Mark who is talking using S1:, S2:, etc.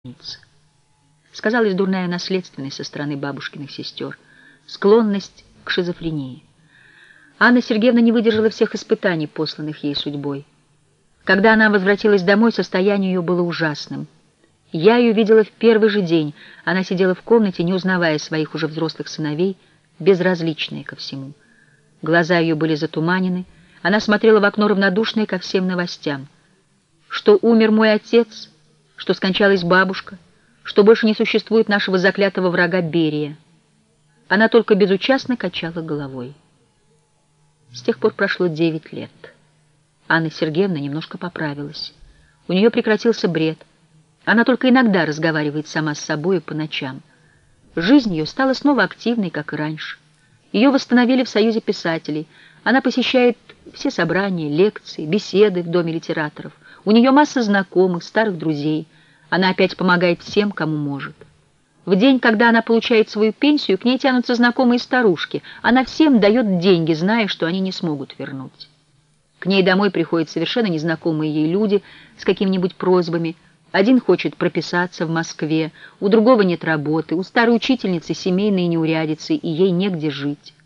S1: Сказалась дурная наследственность со стороны бабушкиных сестер, склонность к шизофрении. Анна Сергеевна не выдержала всех испытаний, посланных ей судьбой. Когда она возвратилась домой, состояние ее было ужасным. Я ее видела в первый же день. Она сидела в комнате, не узнавая своих уже взрослых сыновей, безразличная ко всему. Глаза ее были затуманены, она смотрела в окно равнодушная ко всем новостям. Что умер мой отец, что скончалась бабушка, что больше не существует нашего заклятого врага Берия. Она только безучастно качала головой. С тех пор прошло 9 лет. Анна Сергеевна немножко поправилась. У нее прекратился бред. Она только иногда разговаривает сама с собой по ночам. Жизнь ее стала снова активной, как и раньше. Ее восстановили в Союзе писателей. Она посещает все собрания, лекции, беседы в Доме литераторов. У нее масса знакомых, старых друзей. Она опять помогает всем, кому может. В день, когда она получает свою пенсию, к ней тянутся знакомые старушки. Она всем дает деньги, зная, что они не смогут вернуть. К ней домой приходят совершенно незнакомые ей люди с какими-нибудь просьбами. Один хочет прописаться в Москве, у другого нет работы, у старой учительницы семейные неурядицы, и ей негде жить.